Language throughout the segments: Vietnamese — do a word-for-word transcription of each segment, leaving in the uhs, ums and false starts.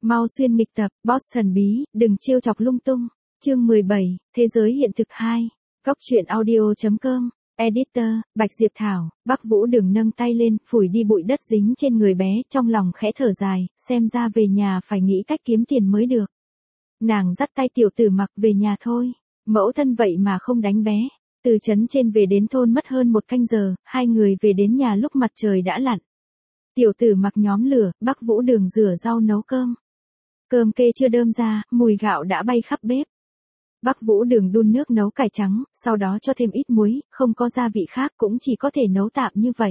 Mau xuyên nghịch tập, boss thần bí, đừng trêu chọc lung tung. Chương mười bảy, Thế giới hiện thực hai. Góc truyện audio.com. Editor, Bạch Diệp Thảo. Bắc Vũ Đường nâng tay lên, phủi đi bụi đất dính trên người bé, trong lòng khẽ thở dài, xem ra về nhà phải nghĩ cách kiếm tiền mới được. Nàng dắt tay tiểu tử Mặc về nhà thôi. Mẫu thân vậy mà không đánh bé. Từ trấn trên về đến thôn mất hơn một canh giờ, hai người về đến nhà lúc mặt trời đã lặn. Tiểu tử Mặc nhóm lửa, Bắc Vũ Đường rửa rau nấu cơm. Cơm kê chưa đơm ra, mùi gạo đã bay khắp bếp. Bắc Vũ Đường đun nước nấu cải trắng, sau đó cho thêm ít muối, không có gia vị khác cũng chỉ có thể nấu tạm như vậy.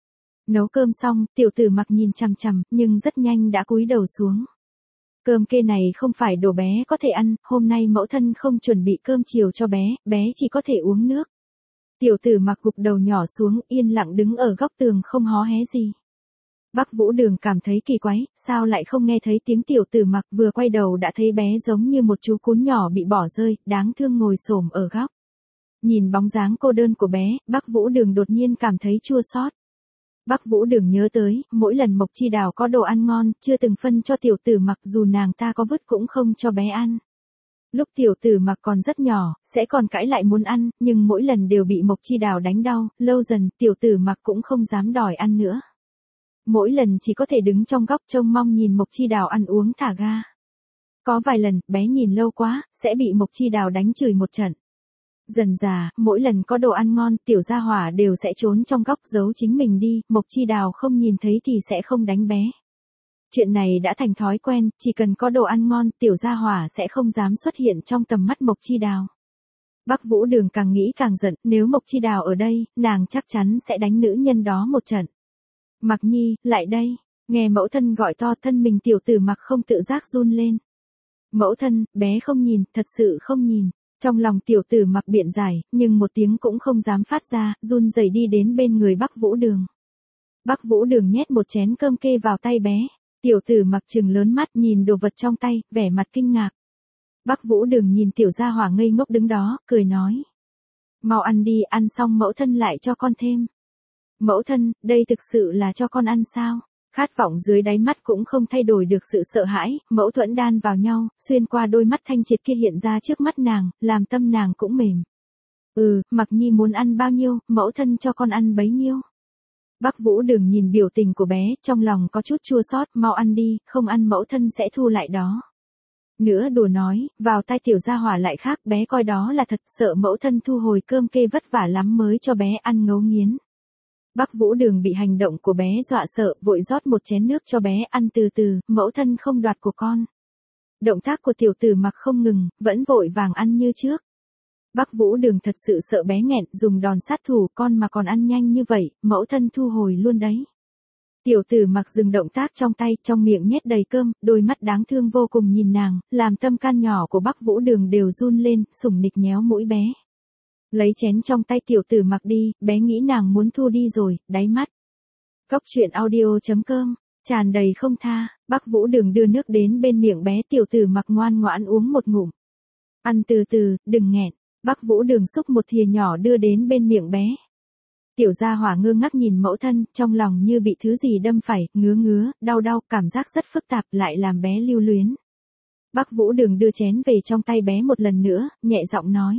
Nấu cơm xong, tiểu tử Mặc nhìn chằm chằm, nhưng rất nhanh đã cúi đầu xuống. Cơm kê này không phải đồ bé có thể ăn, hôm nay mẫu thân không chuẩn bị cơm chiều cho bé, bé chỉ có thể uống nước. Tiểu tử Mặc gục đầu nhỏ xuống, yên lặng đứng ở góc tường không hó hé gì. Bắc Vũ Đường cảm thấy kỳ quái, sao lại không nghe thấy tiếng tiểu tử Mặc, vừa quay đầu đã thấy bé giống như một chú cún nhỏ bị bỏ rơi, đáng thương ngồi xổm ở góc. Nhìn bóng dáng cô đơn của bé, Bắc Vũ Đường đột nhiên cảm thấy chua xót. Bắc Vũ Đường nhớ tới, mỗi lần Mộc Chi Đào có đồ ăn ngon, chưa từng phân cho tiểu tử Mặc, dù nàng ta có vứt cũng không cho bé ăn. Lúc tiểu tử Mặc còn rất nhỏ, sẽ còn cãi lại muốn ăn, nhưng mỗi lần đều bị Mộc Chi Đào đánh đau, lâu dần, tiểu tử Mặc cũng không dám đòi ăn nữa. Mỗi lần chỉ có thể đứng trong góc trông mong nhìn Mộc Chi Đào ăn uống thả ga. Có vài lần, bé nhìn lâu quá, sẽ bị Mộc Chi Đào đánh chửi một trận. Dần dà, mỗi lần có đồ ăn ngon, tiểu gia hỏa đều sẽ trốn trong góc giấu chính mình đi, Mộc Chi Đào không nhìn thấy thì sẽ không đánh bé. Chuyện này đã thành thói quen, chỉ cần có đồ ăn ngon, tiểu gia hỏa sẽ không dám xuất hiện trong tầm mắt Mộc Chi Đào. Bắc Vũ Đường càng nghĩ càng giận, nếu Mộc Chi Đào ở đây, nàng chắc chắn sẽ đánh nữ nhân đó một trận. Mặc Nhi, lại đây. Nghe mẫu thân gọi to, thân mình tiểu tử Mặc không tự giác run lên. Mẫu thân, bé không nhìn, thật sự không nhìn. Trong lòng tiểu tử Mặc biện giải, nhưng một tiếng cũng không dám phát ra, run rẩy đi đến bên người Bắc Vũ Đường. Bắc Vũ Đường nhét một chén cơm kê vào tay bé. Tiểu tử Mặc trừng lớn mắt nhìn đồ vật trong tay, vẻ mặt kinh ngạc. Bắc Vũ Đường nhìn tiểu gia hỏa ngây ngốc đứng đó, cười nói. Mau ăn đi, ăn xong mẫu thân lại cho con thêm. Mẫu thân, đây thực sự là cho con ăn sao? Khát vọng dưới đáy mắt cũng không thay đổi được sự sợ hãi, mẫu thuẫn đan vào nhau, xuyên qua đôi mắt thanh triệt kia hiện ra trước mắt nàng, làm tâm nàng cũng mềm. Ừ, Mặc Nhi muốn ăn bao nhiêu, mẫu thân cho con ăn bấy nhiêu. Bắc Vũ Đường nhìn biểu tình của bé, trong lòng có chút chua xót, mau ăn đi, không ăn mẫu thân sẽ thu lại đó. Nữa đùa nói, vào tai tiểu gia hỏa lại khác, bé coi đó là thật, sợ mẫu thân thu hồi cơm kê vất vả lắm mới cho bé ăn ngấu nghiến. Bắc Vũ Đường bị hành động của bé dọa sợ, vội rót một chén nước cho bé ăn từ từ, mẫu thân không đoạt của con. Động tác của tiểu tử Mặc không ngừng, vẫn vội vàng ăn như trước. Bắc Vũ Đường thật sự sợ bé nghẹn, dùng đòn sát thủ, con mà còn ăn nhanh như vậy, mẫu thân thu hồi luôn đấy. Tiểu tử Mặc dừng động tác trong tay, trong miệng nhét đầy cơm, đôi mắt đáng thương vô cùng nhìn nàng, làm tâm can nhỏ của Bắc Vũ Đường đều run lên, sủng nịch nhéo mũi bé. Lấy chén trong tay tiểu tử Mặc đi, bé nghĩ nàng muốn thu đi rồi, đáy mắt. Góc truyện audio.com, tràn đầy không tha, Bắc Vũ Đường đưa nước đến bên miệng bé, tiểu tử Mặc ngoan ngoãn uống một ngụm. Ăn từ từ, đừng nghẹn, Bắc Vũ Đường xúc một thìa nhỏ đưa đến bên miệng bé. Tiểu gia hỏa ngơ ngác nhìn mẫu thân, trong lòng như bị thứ gì đâm phải, ngứa ngứa, đau đau, cảm giác rất phức tạp, lại làm bé lưu luyến. Bắc Vũ Đường đưa chén về trong tay bé một lần nữa, nhẹ giọng nói.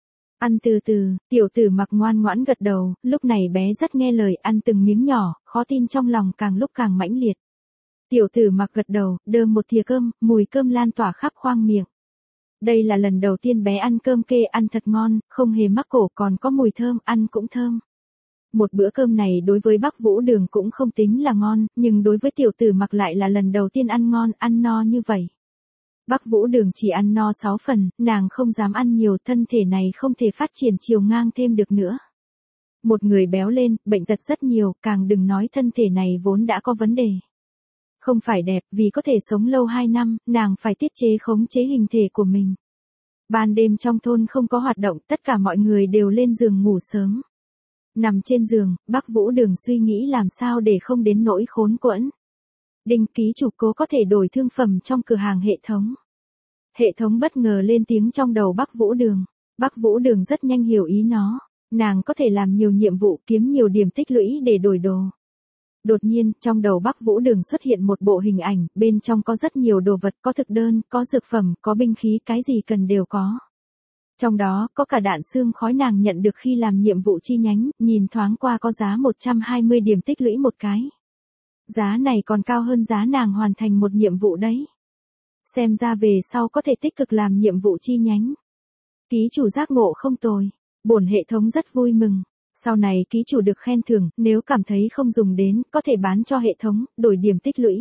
Ăn từ từ, tiểu tử Mặc ngoan ngoãn gật đầu, lúc này bé rất nghe lời, ăn từng miếng nhỏ, khó tin trong lòng càng lúc càng mãnh liệt. Tiểu tử Mặc gật đầu, đơm một thìa cơm, mùi cơm lan tỏa khắp khoang miệng. Đây là lần đầu tiên bé ăn cơm kê, ăn thật ngon, không hề mắc cổ, còn có mùi thơm, ăn cũng thơm. Một bữa cơm này đối với Bắc Vũ Đường cũng không tính là ngon, nhưng đối với tiểu tử Mặc lại là lần đầu tiên ăn ngon, ăn no như vậy. Bắc Vũ Đường chỉ ăn no sáu phần, nàng không dám ăn nhiều, thân thể này không thể phát triển chiều ngang thêm được nữa. Một người béo lên, bệnh tật rất nhiều, càng đừng nói thân thể này vốn đã có vấn đề. Không phải đẹp, vì có thể sống lâu hai năm, nàng phải tiết chế khống chế hình thể của mình. Ban đêm trong thôn không có hoạt động, tất cả mọi người đều lên giường ngủ sớm. Nằm trên giường, Bắc Vũ Đường suy nghĩ làm sao để không đến nỗi khốn quẫn. Đinh ký chủ cố có thể đổi thương phẩm trong cửa hàng hệ thống. Hệ thống bất ngờ lên tiếng trong đầu Bắc Vũ Đường. Bắc Vũ Đường rất nhanh hiểu ý nó. Nàng có thể làm nhiều nhiệm vụ, kiếm nhiều điểm tích lũy để đổi đồ. Đột nhiên, trong đầu Bắc Vũ Đường xuất hiện một bộ hình ảnh, bên trong có rất nhiều đồ vật, có thực đơn, có dược phẩm, có binh khí, cái gì cần đều có. Trong đó, có cả đạn xương khói nàng nhận được khi làm nhiệm vụ chi nhánh, nhìn thoáng qua có giá một trăm hai mươi điểm tích lũy một cái. Giá này còn cao hơn giá nàng hoàn thành một nhiệm vụ đấy. Xem ra về sau có thể tích cực làm nhiệm vụ chi nhánh. Ký chủ giác ngộ không tồi. Bổn hệ thống rất vui mừng. Sau này ký chủ được khen thưởng, nếu cảm thấy không dùng đến, có thể bán cho hệ thống, đổi điểm tích lũy.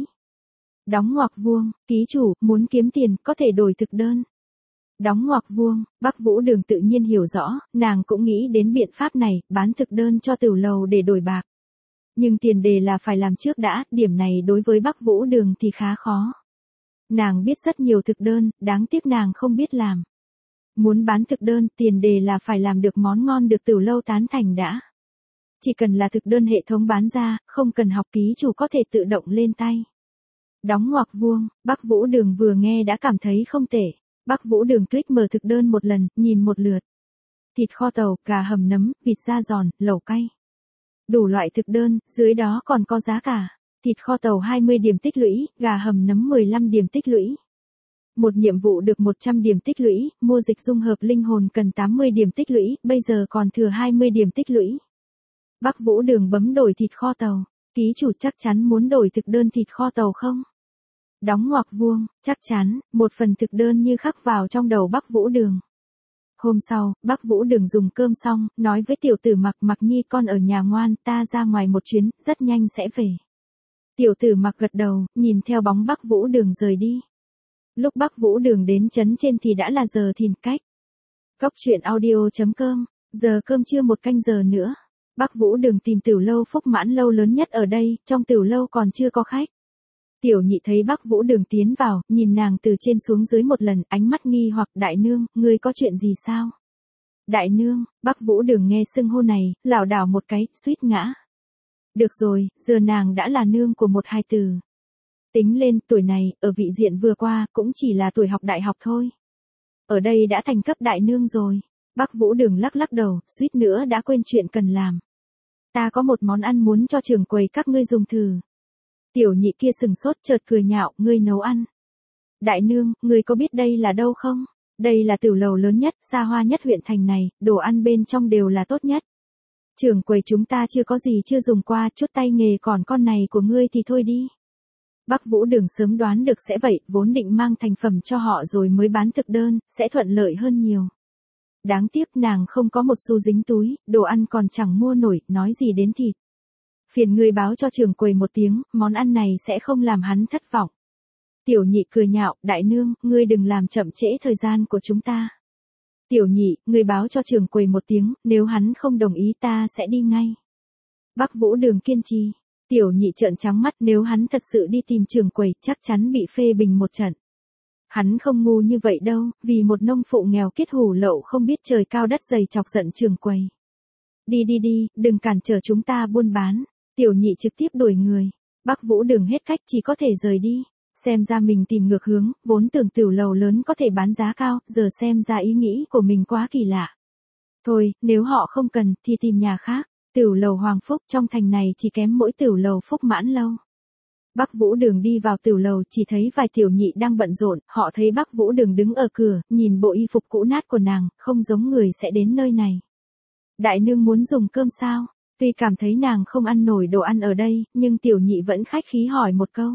Đóng ngoặc vuông, ký chủ, muốn kiếm tiền, có thể đổi thực đơn. Đóng ngoặc vuông, Bắc Vũ Đường tự nhiên hiểu rõ, nàng cũng nghĩ đến biện pháp này, bán thực đơn cho tửu lầu để đổi bạc. Nhưng tiền đề là phải làm trước đã, điểm này đối với Bắc Vũ Đường thì khá khó. Nàng biết rất nhiều thực đơn, đáng tiếc nàng không biết làm. Muốn bán thực đơn, tiền đề là phải làm được món ngon được tửu lâu tán thành đã. Chỉ cần là thực đơn hệ thống bán ra, không cần học ký chủ có thể tự động lên tay. Đóng ngoặc vuông, Bắc Vũ Đường vừa nghe đã cảm thấy không tệ. Bắc Vũ Đường click mở thực đơn một lần, nhìn một lượt. Thịt kho tàu, gà hầm nấm, vịt da giòn, lẩu cay. Đủ loại thực đơn, dưới đó còn có giá cả. Thịt kho tàu hai mươi điểm tích lũy, gà hầm nấm mười lăm điểm tích lũy. Một nhiệm vụ được một trăm điểm tích lũy, mua dịch dung hợp linh hồn cần tám mươi điểm tích lũy, bây giờ còn thừa hai mươi điểm tích lũy. Bắc Vũ Đường bấm đổi thịt kho tàu. Ký chủ chắc chắn muốn đổi thực đơn thịt kho tàu không? Đóng ngoặc vuông, chắc chắn, một phần thực đơn như khắc vào trong đầu Bắc Vũ Đường. Hôm sau, Bắc Vũ Đường dùng cơm xong, nói với tiểu tử Mặc, Mặc Nhi con ở nhà ngoan, ta ra ngoài một chuyến, rất nhanh sẽ về. Tiểu tử Mặc gật đầu, nhìn theo bóng Bắc Vũ Đường rời đi. Lúc Bắc Vũ Đường đến trấn trên thì đã là giờ thìn cách. Cốc truyện audio chấm com, giờ cơm trưa một canh giờ nữa. Bắc Vũ Đường tìm tửu lâu Phúc Mãn lâu lớn nhất ở đây, trong tửu lâu còn chưa có khách. Tiểu nhị thấy Bắc Vũ Đường tiến vào, nhìn nàng từ trên xuống dưới một lần, ánh mắt nghi hoặc, đại nương, ngươi có chuyện gì sao? Đại nương, Bắc Vũ Đường nghe xưng hô này, lảo đảo một cái, suýt ngã. Được rồi, giờ nàng đã là nương của một hài tử. Tính lên, tuổi này, ở vị diện vừa qua, cũng chỉ là tuổi học đại học thôi. Ở đây đã thành cấp đại nương rồi. Bắc Vũ Đường lắc lắc đầu, suýt nữa đã quên chuyện cần làm. Ta có một món ăn muốn cho trưởng quầy các ngươi dùng thử. Tiểu nhị kia sừng sốt chợt cười nhạo, ngươi nấu ăn. Đại nương, ngươi có biết đây là đâu không? Đây là tửu lầu lớn nhất, xa hoa nhất huyện thành này, đồ ăn bên trong đều là tốt nhất. Trưởng quầy chúng ta chưa có gì chưa dùng qua, chút tay nghề còn con này của ngươi thì thôi đi. Bắc Vũ Đường sớm đoán được sẽ vậy, vốn định mang thành phẩm cho họ rồi mới bán thực đơn, sẽ thuận lợi hơn nhiều. Đáng tiếc nàng không có một xu dính túi, đồ ăn còn chẳng mua nổi, nói gì đến thịt. Phiền người báo cho trưởng quầy một tiếng, món ăn này sẽ không làm hắn thất vọng. Tiểu nhị cười nhạo, đại nương, ngươi đừng làm chậm trễ thời gian của chúng ta. Tiểu nhị, ngươi báo cho trưởng quầy một tiếng, nếu hắn không đồng ý ta sẽ đi ngay. Bắc Vũ Đường kiên trì. Tiểu nhị trợn trắng mắt, nếu hắn thật sự đi tìm trưởng quầy, chắc chắn bị phê bình một trận. Hắn không ngu như vậy đâu, vì một nông phụ nghèo kết hủ lậu không biết trời cao đất dày chọc giận trưởng quầy. Đi đi đi, đừng cản trở chúng ta buôn bán. Tiểu nhị trực tiếp đuổi người. Bắc Vũ Đường hết cách chỉ có thể rời đi. Xem ra mình tìm ngược hướng, vốn tưởng tửu lầu lớn có thể bán giá cao, giờ xem ra ý nghĩ của mình quá kỳ lạ. Thôi, nếu họ không cần, thì tìm nhà khác. Tửu lầu Hoàng Phúc trong thành này chỉ kém mỗi tửu lầu Phúc Mãn lâu. Bắc Vũ Đường đi vào tửu lầu chỉ thấy vài tiểu nhị đang bận rộn, họ thấy Bắc Vũ Đường đứng ở cửa, nhìn bộ y phục cũ nát của nàng, không giống người sẽ đến nơi này. Đại nương muốn dùng cơm sao? Tuy cảm thấy nàng không ăn nổi đồ ăn ở đây, nhưng tiểu nhị vẫn khách khí hỏi một câu.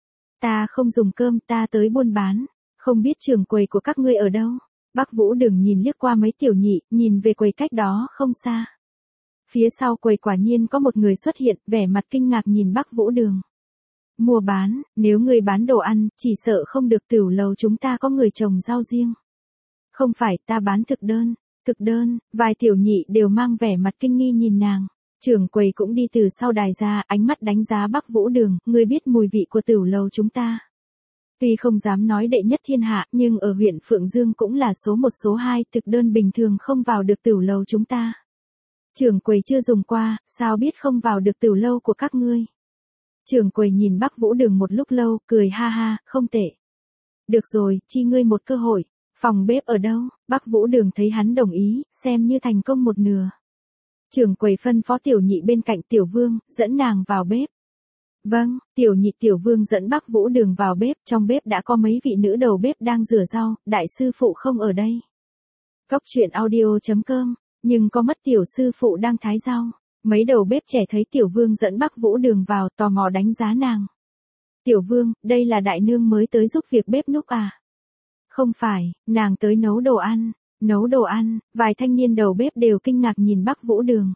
Ta không dùng cơm, ta tới buôn bán, không biết trưởng quầy của các ngươi ở đâu. Bắc Vũ Đường nhìn liếc qua mấy tiểu nhị, nhìn về quầy cách đó không xa. Phía sau quầy quả nhiên có một người xuất hiện, vẻ mặt kinh ngạc nhìn Bắc Vũ Đường. Mua bán, nếu người bán đồ ăn, chỉ sợ không được tửu lầu chúng ta có người trồng rau riêng. Không phải, ta bán thực đơn. Thực đơn, vài tiểu nhị đều mang vẻ mặt kinh nghi nhìn nàng. Trưởng quầy cũng đi từ sau đài ra, ánh mắt đánh giá Bắc Vũ Đường, ngươi biết mùi vị của tửu lầu chúng ta. Tuy không dám nói đệ nhất thiên hạ, nhưng ở huyện Phượng Dương cũng là số một số hai, thực đơn bình thường không vào được tửu lầu chúng ta. Trưởng quầy chưa dùng qua, sao biết không vào được tửu lâu của các ngươi. Trưởng quầy nhìn Bắc Vũ Đường một lúc lâu, cười ha ha, không tệ. Được rồi, chi ngươi một cơ hội. Phòng bếp ở đâu? Bắc Vũ Đường thấy hắn đồng ý, xem như thành công một nửa. Trưởng quầy phân phó tiểu nhị bên cạnh Tiểu Vương, dẫn nàng vào bếp. Vâng, tiểu nhị tiểu vương dẫn Bắc Vũ Đường vào bếp, trong bếp đã có mấy vị nữ đầu bếp đang rửa rau, đại sư phụ không ở đây. Góc truyện audio.com, nhưng có mất tiểu sư phụ đang thái rau. Mấy đầu bếp trẻ thấy tiểu vương dẫn Bắc Vũ Đường vào, tò mò đánh giá nàng. Tiểu vương, đây là đại nương mới tới giúp việc bếp núc à? Không phải, nàng tới nấu đồ ăn. Nấu đồ ăn, vài thanh niên đầu bếp đều kinh ngạc nhìn Bắc Vũ Đường.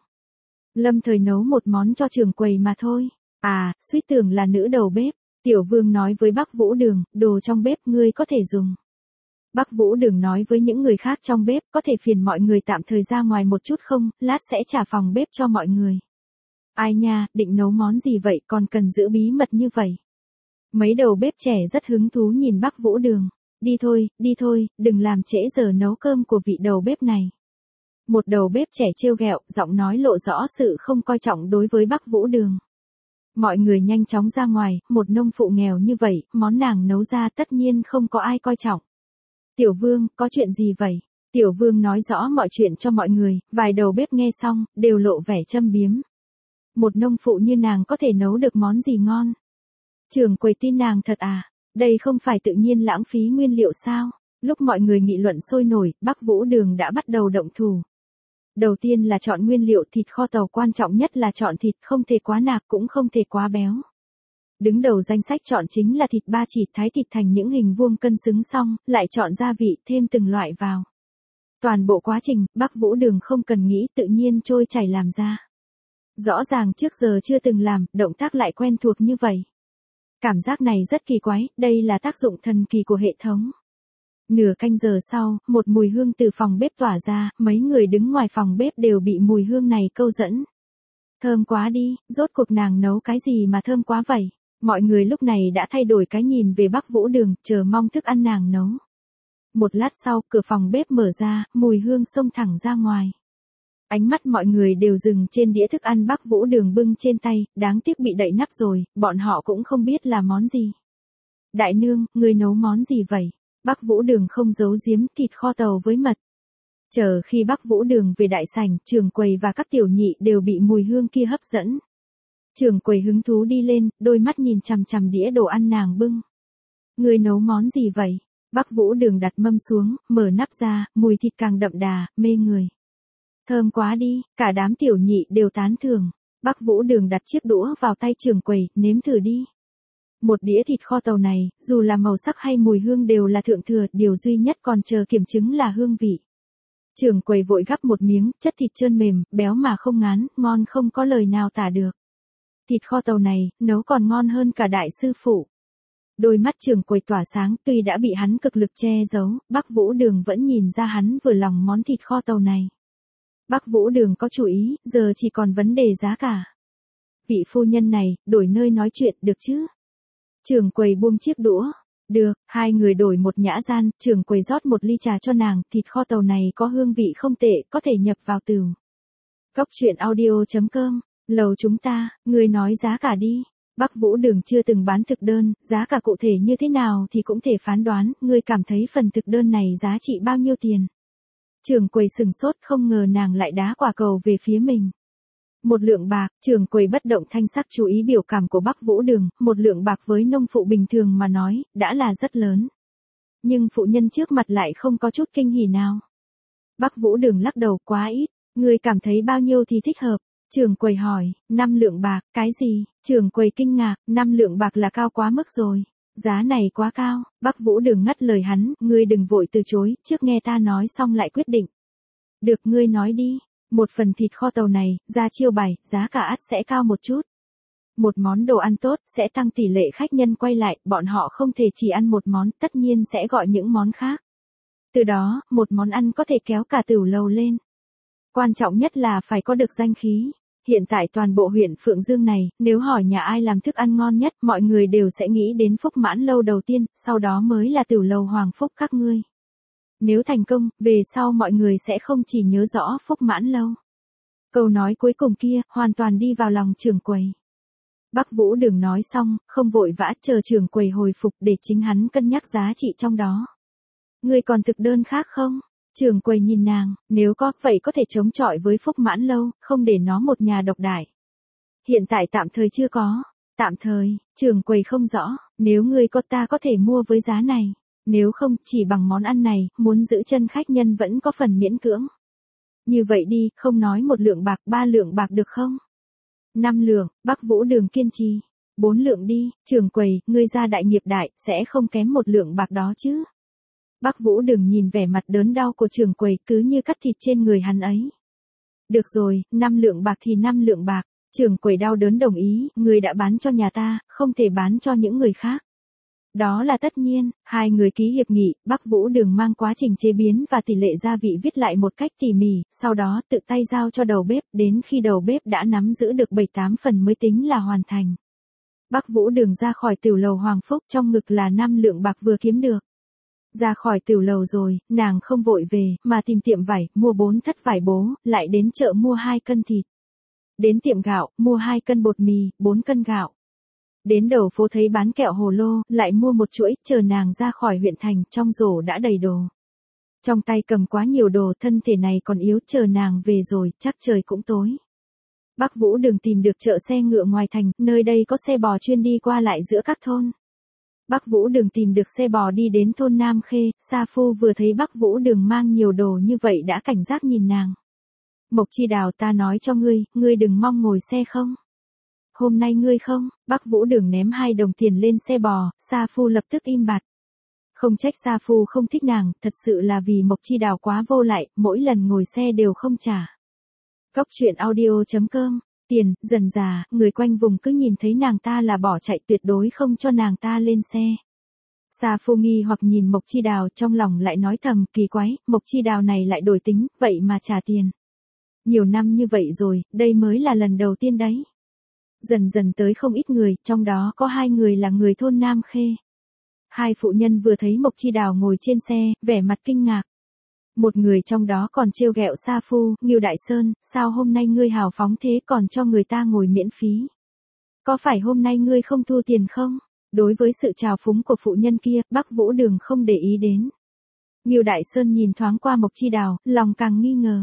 Lâm thời nấu một món cho trưởng quầy mà thôi. À, suýt tưởng là nữ đầu bếp. Tiểu vương nói với Bắc Vũ Đường, đồ trong bếp ngươi có thể dùng. Bắc Vũ Đường nói với những người khác trong bếp, có thể phiền mọi người tạm thời ra ngoài một chút không, lát sẽ trả phòng bếp cho mọi người. Ai nha, định nấu món gì vậy, còn cần giữ bí mật như vậy. Mấy đầu bếp trẻ rất hứng thú nhìn Bắc Vũ Đường. Đi thôi, đi thôi, đừng làm trễ giờ nấu cơm của vị đầu bếp này. Một đầu bếp trẻ trêu ghẹo, giọng nói lộ rõ sự không coi trọng đối với Bắc Vũ Đường. Mọi người nhanh chóng ra ngoài, một nông phụ nghèo như vậy, món nàng nấu ra tất nhiên không có ai coi trọng. Tiểu vương, có chuyện gì vậy? Tiểu vương nói rõ mọi chuyện cho mọi người, vài đầu bếp nghe xong, đều lộ vẻ châm biếm. Một nông phụ như nàng có thể nấu được món gì ngon? Trưởng quầy tin nàng thật à? Đây không phải tự nhiên lãng phí nguyên liệu sao? Lúc mọi người nghị luận sôi nổi, Bắc Vũ Đường đã bắt đầu động thủ. Đầu tiên là chọn nguyên liệu, thịt kho tàu, quan trọng nhất là chọn thịt, không thể quá nạc cũng không thể quá béo. Đứng đầu danh sách chọn chính là thịt ba chỉ, thái thịt thành những hình vuông cân xứng xong, lại chọn gia vị, thêm từng loại vào. Toàn bộ quá trình, Bắc Vũ Đường không cần nghĩ, tự nhiên trôi chảy làm ra. Rõ ràng trước giờ chưa từng làm, động tác lại quen thuộc như vậy. Cảm giác này rất kỳ quái, đây là tác dụng thần kỳ của hệ thống. Nửa canh giờ sau, một mùi hương từ phòng bếp tỏa ra, mấy người đứng ngoài phòng bếp đều bị mùi hương này câu dẫn. Thơm quá đi, rốt cuộc nàng nấu cái gì mà thơm quá vậy? Mọi người lúc này đã thay đổi cái nhìn về Bắc Vũ Đường, chờ mong thức ăn nàng nấu. Một lát sau, cửa phòng bếp mở ra, mùi hương xông thẳng ra ngoài. Ánh mắt mọi người đều dừng trên đĩa thức ăn Bắc Vũ Đường bưng trên tay, đáng tiếc bị đậy nắp rồi, bọn họ cũng không biết là món gì. Đại nương, người nấu món gì vậy? Bắc Vũ Đường không giấu giếm, thịt kho tàu với mật. Chờ khi Bắc Vũ Đường về đại sảnh, trưởng quầy và các tiểu nhị đều bị mùi hương kia hấp dẫn. Trưởng quầy hứng thú đi lên, đôi mắt nhìn chằm chằm đĩa đồ ăn nàng bưng. Người nấu món gì vậy? Bắc Vũ Đường đặt mâm xuống, mở nắp ra, mùi thịt càng đậm đà, mê người. Thơm quá đi, cả đám tiểu nhị đều tán thưởng. Bắc Vũ Đường đặt chiếc đũa vào tay trưởng quầy, nếm thử đi. Một đĩa thịt kho tàu này, dù là màu sắc hay mùi hương đều là thượng thừa, điều duy nhất còn chờ kiểm chứng là hương vị. Trưởng quầy vội gắp một miếng, chất thịt trơn mềm, béo mà không ngán, ngon không có lời nào tả được. Thịt kho tàu này, nấu còn ngon hơn cả đại sư phụ. Đôi mắt trưởng quầy tỏa sáng, tuy đã bị hắn cực lực che giấu, Bắc Vũ Đường vẫn nhìn ra hắn vừa lòng món thịt kho tàu này. Bắc Vũ Đường có chủ ý, giờ chỉ còn vấn đề giá cả. Vị phu nhân này, đổi nơi nói chuyện, được chứ? Trưởng quầy buông chiếc đũa. Được, hai người đổi một nhã gian, trưởng quầy rót một ly trà cho nàng, thịt kho tàu này có hương vị không tệ, có thể nhập vào tửu. Góc truyện audio.com, lầu chúng ta, người nói giá cả đi. Bắc Vũ Đường chưa từng bán thực đơn, giá cả cụ thể như thế nào thì cũng thể phán đoán, ngươi cảm thấy phần thực đơn này giá trị bao nhiêu tiền. Trưởng quầy sừng sốt, không ngờ nàng lại đá quả cầu về phía mình. Một lượng bạc, trưởng quầy bất động thanh sắc chú ý biểu cảm của Bắc Vũ Đường, một lượng bạc với nông phụ bình thường mà nói, đã là rất lớn. Nhưng phụ nhân trước mặt lại không có chút kinh hỉ nào. Bắc Vũ Đường lắc đầu, quá ít, ngươi cảm thấy bao nhiêu thì thích hợp. Trưởng quầy hỏi, năm lượng bạc, cái gì? Trưởng quầy kinh ngạc, năm lượng bạc là cao quá mức rồi. Giá này quá cao. Bắc Vũ Đường ngắt lời hắn, ngươi đừng vội từ chối, trước nghe ta nói xong lại quyết định. Được, ngươi nói đi. Một phần thịt kho tàu này, ra chiêu bài, giá cả ắt sẽ cao một chút. Một món đồ ăn tốt, sẽ tăng tỷ lệ khách nhân quay lại, bọn họ không thể chỉ ăn một món, tất nhiên sẽ gọi những món khác. Từ đó, một món ăn có thể kéo cả tửu lầu lên. Quan trọng nhất là phải có được danh khí. Hiện tại toàn bộ huyện Phượng Dương này, nếu hỏi nhà ai làm thức ăn ngon nhất, mọi người đều sẽ nghĩ đến Phúc Mãn Lâu đầu tiên, sau đó mới là tửu lầu Hoàng Phúc các ngươi. Nếu thành công, về sau mọi người sẽ không chỉ nhớ rõ Phúc Mãn Lâu. Câu nói cuối cùng kia, hoàn toàn đi vào lòng trưởng quầy. Bắc Vũ Đường nói xong, không vội vã, chờ trưởng quầy hồi phục để chính hắn cân nhắc giá trị trong đó. Ngươi còn thực đơn khác không? Trưởng quầy nhìn nàng, nếu có, vậy có thể chống chọi với Phúc Mãn Lâu, không để nó một nhà độc đại. Hiện tại tạm thời chưa có. Tạm thời, trưởng quầy không rõ, nếu ngươi có ta có thể mua với giá này. Nếu không, chỉ bằng món ăn này, muốn giữ chân khách nhân vẫn có phần miễn cưỡng. Như vậy đi, không nói một lượng bạc, ba lượng bạc được không? Năm lượng, Bắc Vũ Đường kiên trì. Bốn lượng đi, trưởng quầy, ngươi ra đại nghiệp đại, sẽ không kém một lượng bạc đó chứ. Bắc Vũ Đường nhìn vẻ mặt đớn đau của trưởng quầy cứ như cắt thịt trên người hắn ấy. Được rồi, năm lượng bạc thì năm lượng bạc. Trưởng quầy đau đớn đồng ý, ngươi đã bán cho nhà ta, không thể bán cho những người khác. Đó là tất nhiên, hai người ký hiệp nghị, Bắc Vũ Đường mang quá trình chế biến và tỷ lệ gia vị viết lại một cách tỉ mỉ, sau đó tự tay giao cho đầu bếp, đến khi đầu bếp đã nắm giữ được bảy tám phần mới tính là hoàn thành. Bắc Vũ Đường ra khỏi tiểu lầu Hoàng Phúc, trong ngực là năm lượng bạc vừa kiếm được. Ra khỏi tiểu lầu rồi, nàng không vội về, mà tìm tiệm vải, mua bốn thất vải bố, lại đến chợ mua hai cân thịt. Đến tiệm gạo, mua hai cân bột mì, bốn cân gạo. Đến đầu phố thấy bán kẹo hồ lô, lại mua một chuỗi, chờ nàng ra khỏi huyện thành, trong rổ đã đầy đồ. Trong tay cầm quá nhiều đồ, thân thể này còn yếu, chờ nàng về rồi, chắc trời cũng tối. Bắc Vũ Đường tìm được chợ xe ngựa ngoài thành, nơi đây có xe bò chuyên đi qua lại giữa các thôn. Bắc Vũ Đường tìm được xe bò đi đến thôn Nam Khê, Sa Phu vừa thấy Bắc Vũ Đường mang nhiều đồ như vậy đã cảnh giác nhìn nàng. Mộc Chi Đào, ta nói cho ngươi, ngươi đừng mong ngồi xe không. Hôm nay ngươi không, Bắc Vũ Đường ném hai đồng tiền lên xe bò, Sa Phu lập tức im bặt. Không trách Sa Phu không thích nàng, thật sự là vì Mộc Chi Đào quá vô lại, mỗi lần ngồi xe đều không trả. Góc truyện audio chấm com, tiền, dần già, người quanh vùng cứ nhìn thấy nàng ta là bỏ chạy, tuyệt đối không cho nàng ta lên xe. Sa Phu nghi hoặc nhìn Mộc Chi Đào, trong lòng lại nói thầm, kỳ quái, Mộc Chi Đào này lại đổi tính, vậy mà trả tiền. Nhiều năm như vậy rồi, đây mới là lần đầu tiên đấy. Dần dần tới không ít người, trong đó có hai người là người thôn Nam Khê. Hai phụ nhân vừa thấy Mộc Chi Đào ngồi trên xe, vẻ mặt kinh ngạc. Một người trong đó còn trêu ghẹo Sa Phu, Ngưu Đại Sơn, sao hôm nay ngươi hào phóng thế còn cho người ta ngồi miễn phí? Có phải hôm nay ngươi không thu tiền không? Đối với sự trào phúng của phụ nhân kia, Bắc Vũ Đường không để ý đến. Ngưu Đại Sơn nhìn thoáng qua Mộc Chi Đào, lòng càng nghi ngờ.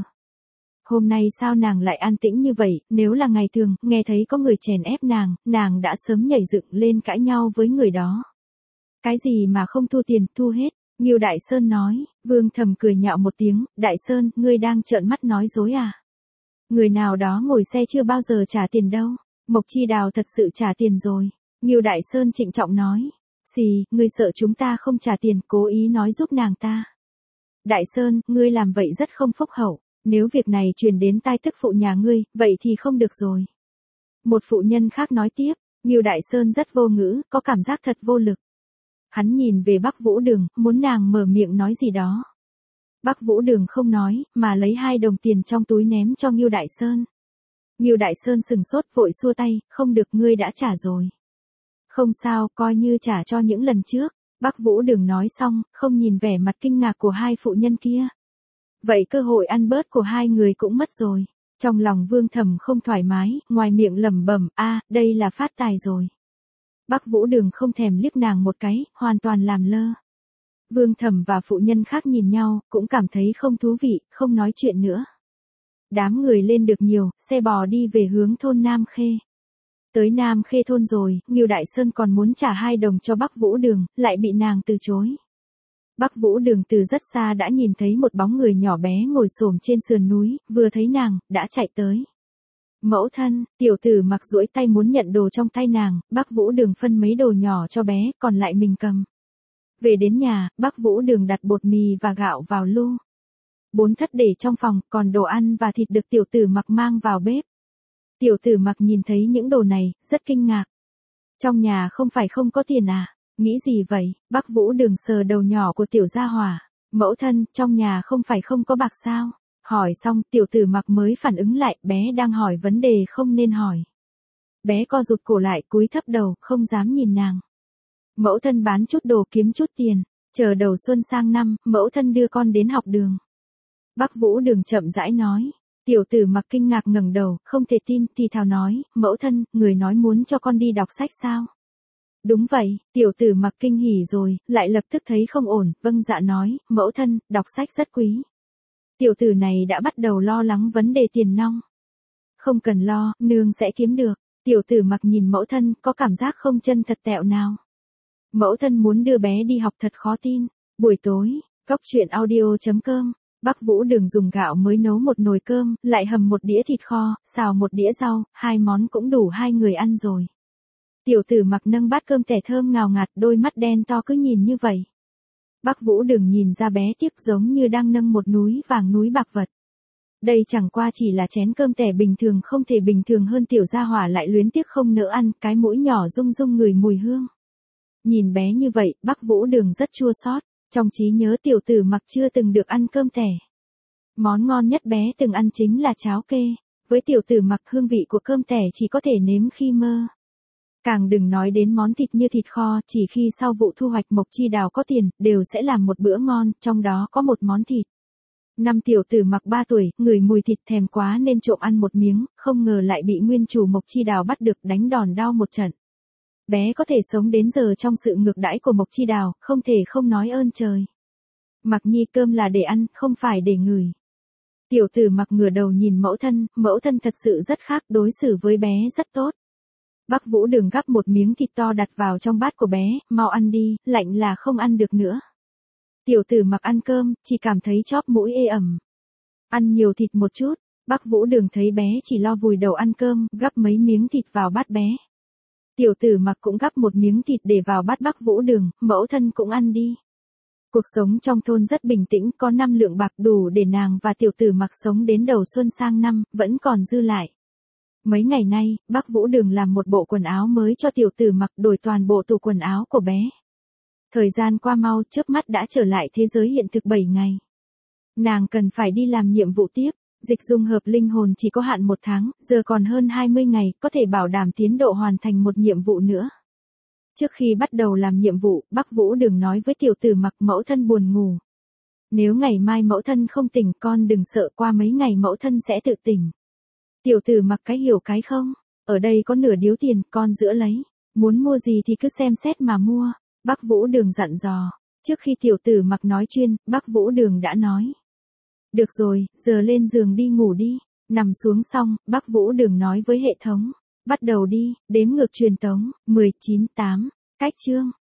Hôm nay sao nàng lại an tĩnh như vậy, nếu là ngày thường, nghe thấy có người chèn ép nàng, nàng đã sớm nhảy dựng lên cãi nhau với người đó. Cái gì mà không thu tiền, thu hết, Ngưu Đại Sơn nói. Vương Thầm cười nhạo một tiếng, Đại Sơn, ngươi đang trợn mắt nói dối à? Người nào đó ngồi xe chưa bao giờ trả tiền đâu, Mộc Chi Đào thật sự trả tiền rồi. Ngưu Đại Sơn trịnh trọng nói, xì, ngươi sợ chúng ta không trả tiền, cố ý nói giúp nàng ta. Đại Sơn, ngươi làm vậy rất không phúc hậu. Nếu việc này truyền đến tai tức phụ nhà ngươi, vậy thì không được rồi. Một phụ nhân khác nói tiếp, Ngưu Đại Sơn rất vô ngữ, có cảm giác thật vô lực. Hắn nhìn về Bắc Vũ Đường, muốn nàng mở miệng nói gì đó. Bắc Vũ Đường không nói, mà lấy hai đồng tiền trong túi ném cho Ngưu Đại Sơn. Ngưu Đại Sơn sừng sốt vội xua tay, không được, ngươi đã trả rồi. Không sao, coi như trả cho những lần trước. Bắc Vũ Đường nói xong, không nhìn vẻ mặt kinh ngạc của hai phụ nhân kia. Vậy cơ hội ăn bớt của hai người cũng mất rồi. Trong lòng Vương Thầm không thoải mái, ngoài miệng lẩm bẩm, a, đây là phát tài rồi. Bắc Vũ Đường không thèm liếc nàng một cái, hoàn toàn làm lơ. Vương Thầm và phụ nhân khác nhìn nhau, cũng cảm thấy không thú vị, không nói chuyện nữa. Đám người lên được nhiều, xe bò đi về hướng thôn Nam Khê. Tới Nam Khê thôn rồi, Ngưu Đại Sơn còn muốn trả hai đồng cho Bắc Vũ Đường, lại bị nàng từ chối. Bắc Vũ Đường từ rất xa đã nhìn thấy một bóng người nhỏ bé ngồi xổm trên sườn núi, vừa thấy nàng, đã chạy tới. Mẫu thân, tiểu tử Mặc duỗi tay muốn nhận đồ trong tay nàng, Bắc Vũ Đường phân mấy đồ nhỏ cho bé, còn lại mình cầm. Về đến nhà, Bắc Vũ Đường đặt bột mì và gạo vào lu. Bốn thất để trong phòng, còn đồ ăn và thịt được tiểu tử Mặc mang vào bếp. Tiểu tử Mặc nhìn thấy những đồ này, rất kinh ngạc. Trong nhà không phải không có tiền à? Nghĩ gì vậy? Bắc Vũ Đường sờ đầu nhỏ của tiểu gia hỏa. Mẫu thân, trong nhà không phải không có bạc sao? Hỏi xong, tiểu tử Mặc mới phản ứng lại, bé đang hỏi vấn đề không nên hỏi. Bé co rụt cổ lại, cúi thấp đầu, không dám nhìn nàng. Mẫu thân bán chút đồ kiếm chút tiền, chờ đầu xuân sang năm, mẫu thân đưa con đến học đường. Bắc Vũ Đường chậm rãi nói. Tiểu tử Mặc kinh ngạc ngẩng đầu, không thể tin, thì thào nói, mẫu thân, người nói muốn cho con đi đọc sách sao? Đúng vậy, tiểu tử Mặc kinh hỉ rồi, lại lập tức thấy không ổn, vâng dạ nói, mẫu thân, đọc sách rất quý. Tiểu tử này đã bắt đầu lo lắng vấn đề tiền nong. Không cần lo, nương sẽ kiếm được. Tiểu tử Mặc nhìn mẫu thân, có cảm giác không chân thật tẹo nào. Mẫu thân muốn đưa bé đi học thật khó tin. Buổi tối, Cóc truyện audio chấm com, Bắc Vũ Đường dùng gạo mới nấu một nồi cơm, lại hầm một đĩa thịt kho, xào một đĩa rau, hai món cũng đủ hai người ăn rồi. Tiểu tử Mặc nâng bát cơm tẻ thơm ngào ngạt, đôi mắt đen to cứ nhìn như vậy. Bắc Vũ Đường nhìn ra bé tiếc giống như đang nâng một núi vàng núi bạc vật. Đây chẳng qua chỉ là chén cơm tẻ bình thường, không thể bình thường hơn. Tiểu gia hỏa lại luyến tiếc không nỡ ăn, cái mũi nhỏ rung rung ngửi mùi hương. Nhìn bé như vậy, Bắc Vũ Đường rất chua xót. Trong trí nhớ tiểu tử Mặc chưa từng được ăn cơm tẻ. Món ngon nhất bé từng ăn chính là cháo kê. Với tiểu tử Mặc, hương vị của cơm tẻ chỉ có thể nếm khi mơ. Càng đừng nói đến món thịt như thịt kho, chỉ khi sau vụ thu hoạch Mộc Chi Đào có tiền, đều sẽ làm một bữa ngon, trong đó có một món thịt. Năm tiểu tử Mặc ba tuổi, ngửi mùi thịt thèm quá nên trộm ăn một miếng, không ngờ lại bị nguyên chủ Mộc Chi Đào bắt được, đánh đòn đau một trận. Bé có thể sống đến giờ trong sự ngược đãi của Mộc Chi Đào, không thể không nói ơn trời. Mặc nhi, cơm là để ăn, không phải để ngửi. Tiểu tử Mặc ngửa đầu nhìn mẫu thân, mẫu thân thật sự rất khác, đối xử với bé rất tốt. Bắc Vũ Đường gắp một miếng thịt to đặt vào trong bát của bé, mau ăn đi, lạnh là không ăn được nữa. Tiểu tử Mặc ăn cơm, chỉ cảm thấy chóp mũi ê ẩm. Ăn nhiều thịt một chút. Bắc Vũ Đường thấy bé chỉ lo vùi đầu ăn cơm, gắp mấy miếng thịt vào bát bé. Tiểu tử Mặc cũng gắp một miếng thịt để vào bát Bắc Vũ Đường, mẫu thân cũng ăn đi. Cuộc sống trong thôn rất bình tĩnh, có năm lượng bạc đủ để nàng và tiểu tử Mặc sống đến đầu xuân sang năm, vẫn còn dư lại. Mấy ngày nay, Bắc Vũ Đường làm một bộ quần áo mới cho tiểu tử Mặc, đổi toàn bộ tủ quần áo của bé. Thời gian qua mau, chớp mắt đã trở lại thế giới hiện thực bảy ngày. Nàng cần phải đi làm nhiệm vụ tiếp, dịch dung hợp linh hồn chỉ có hạn một tháng, giờ còn hơn hai mươi ngày, có thể bảo đảm tiến độ hoàn thành một nhiệm vụ nữa. Trước khi bắt đầu làm nhiệm vụ, Bắc Vũ Đường nói với tiểu tử Mặc, mẫu thân buồn ngủ. Nếu ngày mai mẫu thân không tỉnh, con đừng sợ, qua mấy ngày mẫu thân sẽ tự tỉnh. Tiểu tử Mặc cái hiểu cái không, ở đây có nửa điếu tiền, con giữ lấy, muốn mua gì thì cứ xem xét mà mua. Bắc Vũ Đường dặn dò. Trước khi tiểu tử Mặc nói chuyên, Bắc Vũ Đường đã nói. Được rồi, giờ lên giường đi ngủ đi. Nằm xuống xong, Bắc Vũ Đường nói với hệ thống. Bắt đầu đi, đếm ngược truyền tống, mười chín, tám, cách chương.